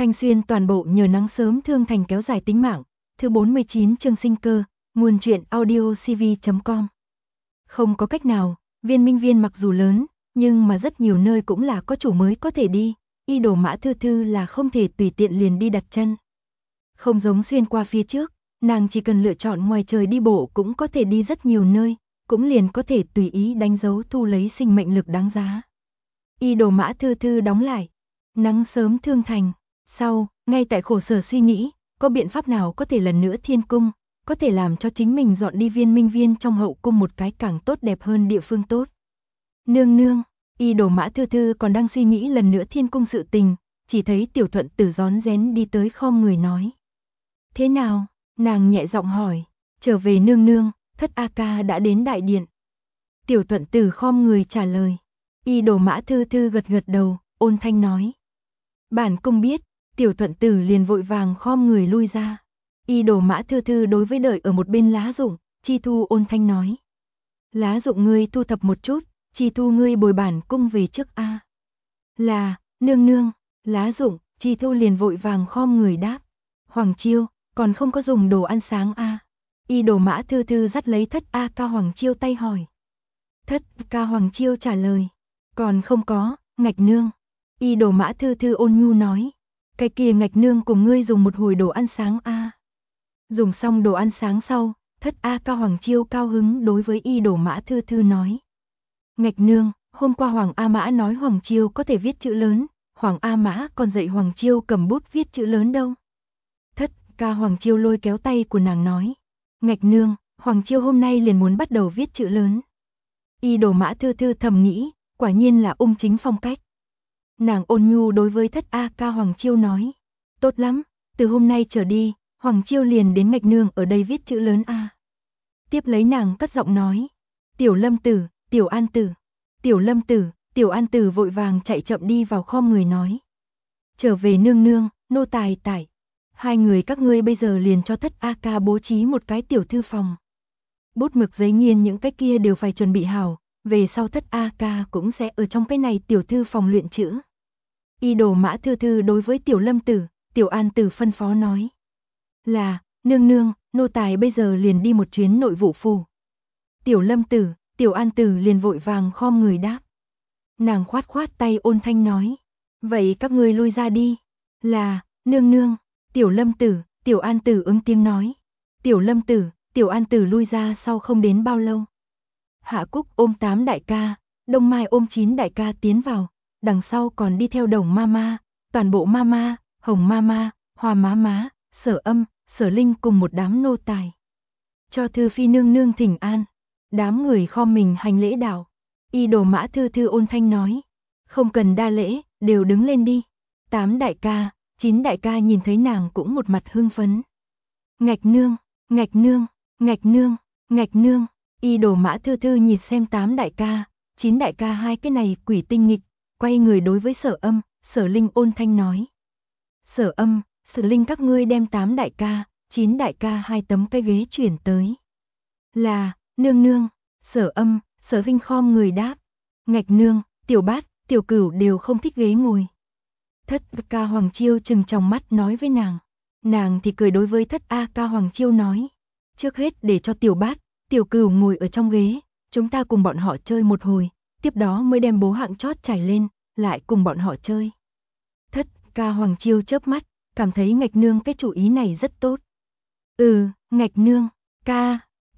Thanh Xuyên toàn bộ nhờ nắng sớm thương thành kéo dài tính mạng. Thứ 49 chương sinh cơ, nguồn truyện audio cv.com. Không có cách nào, Viên Minh Viên mặc dù lớn, nhưng mà rất nhiều nơi cũng là có chủ mới có thể đi, Y Đồ Mã Thư Thư là không thể tùy tiện liền đi đặt chân. Không giống xuyên qua phía trước, nàng chỉ cần lựa chọn ngoài trời đi bộ cũng có thể đi rất nhiều nơi, cũng liền có thể tùy ý đánh dấu thu lấy sinh mệnh lực đáng giá. Y Đồ Mã Thư Thư đóng lại, nắng sớm thương thành, sau, ngay tại khổ sở suy nghĩ, có biện pháp nào có thể lần nữa thiên cung, có thể làm cho chính mình dọn đi Viên Minh Viên trong hậu cung một cái càng tốt đẹp hơn địa phương tốt. Nương nương, Y Đồ Mã Thư Thư còn đang suy nghĩ lần nữa thiên cung sự tình, chỉ thấy Tiểu Thuận Tử rón rén đi tới khom người nói. Thế nào? Nàng nhẹ giọng hỏi. Trở về nương nương, Thất A Ca đã đến đại điện. Tiểu Thuận Tử khom người trả lời. Y Đồ Mã Thư Thư gật gật đầu, ôn thanh nói. Bản cung biết. Tiểu Thuận Tử liền vội vàng khom người lui ra. Y Đồ Mã Thư Thư đối với đợi ở một bên Lá Dụng, Chi Thu ôn thanh nói. Lá Dụng ngươi thu thập một chút, Chi Thu ngươi bồi bản cung về trước a. Là, nương nương. Lá Dụng, Chi Thu liền vội vàng khom người đáp. Hoàng Chiêu, còn không có dùng đồ ăn sáng a. Y Đồ Mã Thư Thư dắt lấy Thất A Ca Hoàng Chiêu tay hỏi. Thất Ca Hoàng Chiêu trả lời. Còn không có, Ngạch nương. Y Đồ Mã Thư Thư ôn nhu nói. Cái kia Ngạch nương cùng ngươi dùng một hồi đồ ăn sáng a. Dùng xong đồ ăn sáng sau, Thất A Ca Hoàng Chiêu cao hứng đối với Y Đồ Mã Thư Thư nói. Ngạch nương, hôm qua Hoàng A Mã nói Hoàng Chiêu có thể viết chữ lớn, Hoàng A Mã còn dạy Hoàng Chiêu cầm bút viết chữ lớn đâu. Thất Ca Hoàng Chiêu lôi kéo tay của nàng nói. Ngạch nương, Hoàng Chiêu hôm nay liền muốn bắt đầu viết chữ lớn. Y Đồ Mã Thư Thư thầm nghĩ, quả nhiên là ung chính phong cách. Nàng ôn nhu đối với Thất A Ca Hoàng Chiêu nói. Tốt lắm, từ hôm nay trở đi, Hoàng Chiêu liền đến Ngạch nương ở đây viết chữ lớn a. Tiếp lấy nàng cất giọng nói. Tiểu Lâm Tử, Tiểu An Tử. Tiểu Lâm Tử, Tiểu An Tử vội vàng chạy chậm đi vào khom người nói. Trở về nương nương, nô tài tải. Hai người các ngươi bây giờ liền cho Thất A Ca bố trí một cái tiểu thư phòng. Bút mực giấy nghiên những cái kia đều phải chuẩn bị hảo, về sau Thất A Ca cũng sẽ ở trong cái này tiểu thư phòng luyện chữ. Y Đồ Mã Thư Thư đối với Tiểu Lâm Tử, Tiểu An Tử phân phó nói. Là, nương nương, nô tài bây giờ liền đi một chuyến nội vụ phủ. Tiểu Lâm Tử, Tiểu An Tử liền vội vàng khom người đáp. Nàng khoát khoát tay ôn thanh nói. Vậy các ngươi lui ra đi. Là, nương nương. Tiểu Lâm Tử, Tiểu An Tử ứng tiếng nói. Tiểu Lâm Tử, Tiểu An Tử lui ra sau không đến bao lâu. Hạ Cúc ôm 8 đại ca, Đông Mai ôm 9 đại ca tiến vào, đằng sau còn đi theo Đồng Mama, toàn bộ Mama, Hồng Mama, Hoa Má Má, Sở Âm, Sở Linh cùng một đám nô tài. Cho Thư Phi nương nương thỉnh an. Đám người khom mình hành lễ đạo. Y Đồ Mã Thư Thư ôn thanh nói. Không cần đa lễ, đều đứng lên đi. 8 đại ca, 9 đại ca nhìn thấy nàng cũng một mặt hưng phấn. Ngạch nương, Ngạch nương, Ngạch nương, Ngạch nương. Y Đồ Mã Thư Thư nhìn xem 8 đại ca, 9 đại ca hai cái này quỷ tinh nghịch, quay người đối với Sở Âm, Sở Linh ôn thanh nói. Sở Âm, Sở Linh các ngươi đem 8 đại ca, 9 đại ca hai tấm cái ghế chuyển tới. Là, nương nương. Sở Âm, Sở Vinh khom người đáp. Ngạch nương, Tiểu Bát, Tiểu Cửu đều không thích ghế ngồi. Thất Ca Hoàng Chiêu trừng tròng mắt nói với nàng. Nàng thì cười đối với Thất A Ca Hoàng Chiêu nói. Trước hết để cho Tiểu Bát, Tiểu Cửu ngồi ở trong ghế, chúng ta cùng bọn họ chơi một hồi, tiếp đó mới đem bố hạng chót trải lên, lại cùng bọn họ chơi. Thất Ca Hoàng Chiêu chớp mắt, cảm thấy Ngạch nương cái chủ ý này rất tốt. Ngạch nương, ca,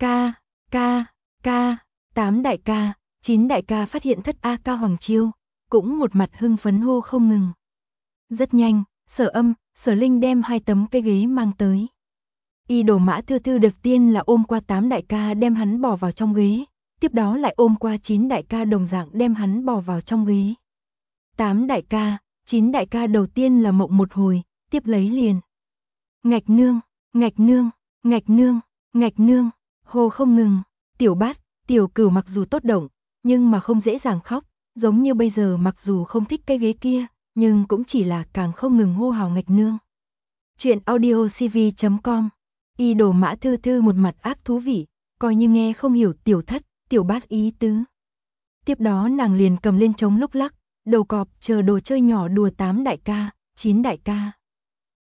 8 đại ca, 9 đại ca phát hiện Thất A Ca Hoàng Chiêu, cũng một mặt hưng phấn hô không ngừng. Rất nhanh, Sở Âm, Sở Linh đem hai tấm cái ghế mang tới. Y Đồ Mã Thư Thư đầu tiên là ôm qua 8 đại ca đem hắn bỏ vào trong ghế, tiếp đó lại ôm qua 9 đại ca đồng dạng đem hắn bỏ vào trong ghế. 8 đại ca, 9 đại ca đầu tiên là mộng một hồi, tiếp lấy liền. Ngạch nương, Ngạch nương, Ngạch nương, Ngạch nương, hô không ngừng. Tiểu Bát, Tiểu Cửu mặc dù tốt động, nhưng mà không dễ dàng khóc, giống như bây giờ mặc dù không thích cái ghế kia, nhưng cũng chỉ là càng không ngừng hô hào Ngạch nương. Chuyện audio cv.com. Y Đồ Mã Thư Thư một mặt ác thú vị, coi như nghe không hiểu Tiểu Thất, Tiểu Bát ý tứ. Tiếp đó nàng liền cầm lên trống lúc lắc, đầu cọp chờ đồ chơi nhỏ đùa 8 đại ca, 9 đại ca.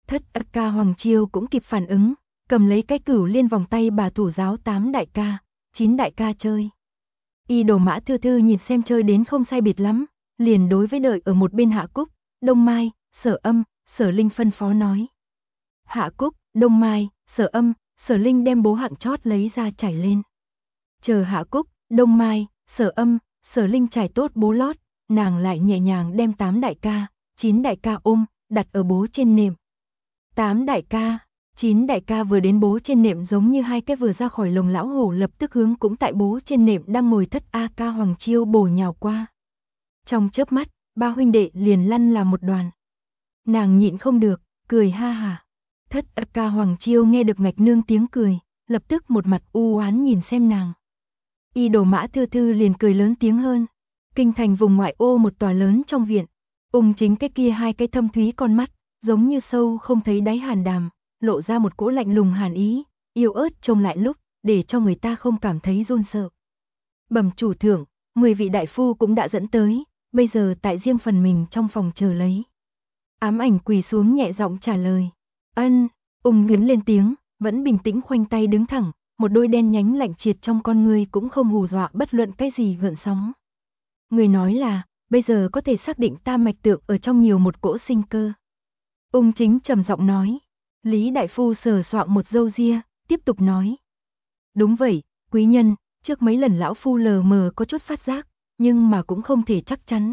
Thất ca Hoàng Chiêu cũng kịp phản ứng, cầm lấy cái cửu liên vòng tay bà thủ giáo 8 đại ca, 9 đại ca chơi. Y Đồ Mã Thư Thư nhìn xem chơi đến không sai biệt lắm, liền đối với đợi ở một bên Hạ Cúc, Đông Mai, Sở Âm, Sở Linh phân phó nói. Hạ Cúc, Đông Mai, Sở Âm, Sở Linh đem bố hạng chót lấy ra trải lên. Chờ Hạ Cúc, Đông Mai, Sở Âm, Sở Linh trải tốt bố lót, nàng lại nhẹ nhàng đem 8 đại ca, 9 đại ca ôm, đặt ở bố trên nệm. 8 đại ca, 9 đại ca vừa đến bố trên nệm giống như hai cái vừa ra khỏi lồng lão hổ lập tức hướng cũng tại bố trên nệm đang ngồi Thất A ca Hoàng Chiêu bổ nhào qua. Trong chớp mắt, ba huynh đệ liền lăn là một đoàn. Nàng nhịn không được, cười ha hả. Thất A ca Hoàng Chiêu nghe được Ngạch Nương tiếng cười, lập tức một mặt u oán nhìn xem nàng. Y Đồ Mã Thư Thư liền cười lớn tiếng hơn. Kinh thành vùng ngoại ô một tòa lớn trong viện, Ung Chính cái kia hai cái thâm thúy con mắt, giống như sâu không thấy đáy hàn đàm, lộ ra một cỗ lạnh lùng hàn ý, yêu ớt trông lại lúc, để cho người ta không cảm thấy run sợ. Bẩm chủ thượng, 10 vị đại phu cũng đã dẫn tới, bây giờ tại riêng phần mình trong phòng chờ lấy. Ám Ảnh quỳ xuống nhẹ giọng trả lời. Ân, Ung Yến lên tiếng, vẫn bình tĩnh khoanh tay đứng thẳng, một đôi đen nhánh lạnh triệt trong con ngươi cũng không hù dọa bất luận cái gì gợn sóng. Người nói là, bây giờ có thể xác định tam mạch tượng ở trong nhiều một cỗ sinh cơ. Ung Chính trầm giọng nói. Lý đại phu sờ soạng một râu ria, tiếp tục nói. Đúng vậy, quý nhân, trước mấy lần lão phu lờ mờ có chút phát giác, nhưng mà cũng không thể chắc chắn.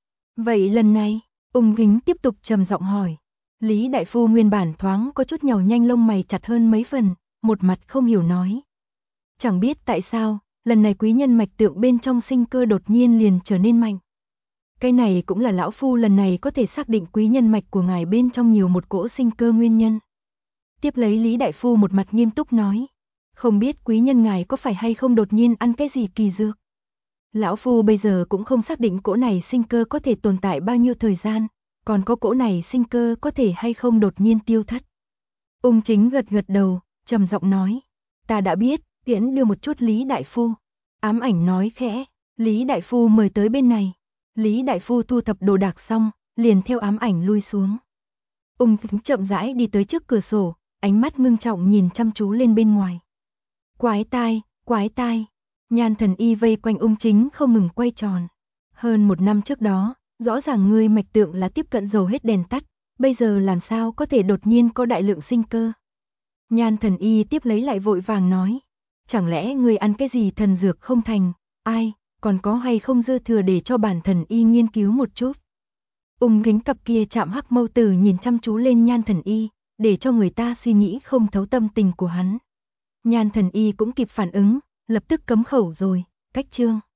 Vậy lần này, Ung Kính tiếp tục trầm giọng hỏi. Lý đại phu nguyên bản thoáng có chút nhàu nhanh lông mày chặt hơn mấy phần, một mặt không hiểu nói. Chẳng biết tại sao, lần này quý nhân mạch tượng bên trong sinh cơ đột nhiên liền trở nên mạnh. Cái này cũng là lão phu lần này có thể xác định quý nhân mạch của ngài bên trong nhiều một cỗ sinh cơ nguyên nhân. Tiếp lấy Lý đại phu một mặt nghiêm túc nói. Không biết quý nhân ngài có phải hay không đột nhiên ăn cái gì kỳ dược. Lão phu bây giờ cũng không xác định cỗ này sinh cơ có thể tồn tại bao nhiêu thời gian, còn có cỗ này sinh cơ có thể hay không đột nhiên tiêu thất. Ung Chính gật gật đầu, trầm giọng nói. Ta đã biết, tiễn đưa một chút Lý đại phu. Ám Ảnh nói khẽ, Lý đại phu mời tới bên này. Lý đại phu thu thập đồ đạc xong, liền theo Ám Ảnh lui xuống. Ung Chính chậm rãi đi tới trước cửa sổ, ánh mắt ngưng trọng nhìn chăm chú lên bên ngoài. Quái tai, Nhan Thần Y vây quanh Ung Chính không ngừng quay tròn. Hơn một năm trước đó, rõ ràng ngươi mạch tượng là tiếp cận dầu hết đèn tắt, bây giờ làm sao có thể đột nhiên có đại lượng sinh cơ. Nhan Thần Y tiếp lấy lại vội vàng nói, chẳng lẽ ngươi ăn cái gì thần dược không thành, ai, còn có hay không dư thừa để cho bản Thần Y nghiên cứu một chút. Ung Kính cặp kia chạm hắc mâu tử nhìn chăm chú lên Nhan Thần Y, để cho người ta suy nghĩ không thấu tâm tình của hắn. Nhan Thần Y cũng kịp phản ứng, lập tức cấm khẩu rồi, cách chương.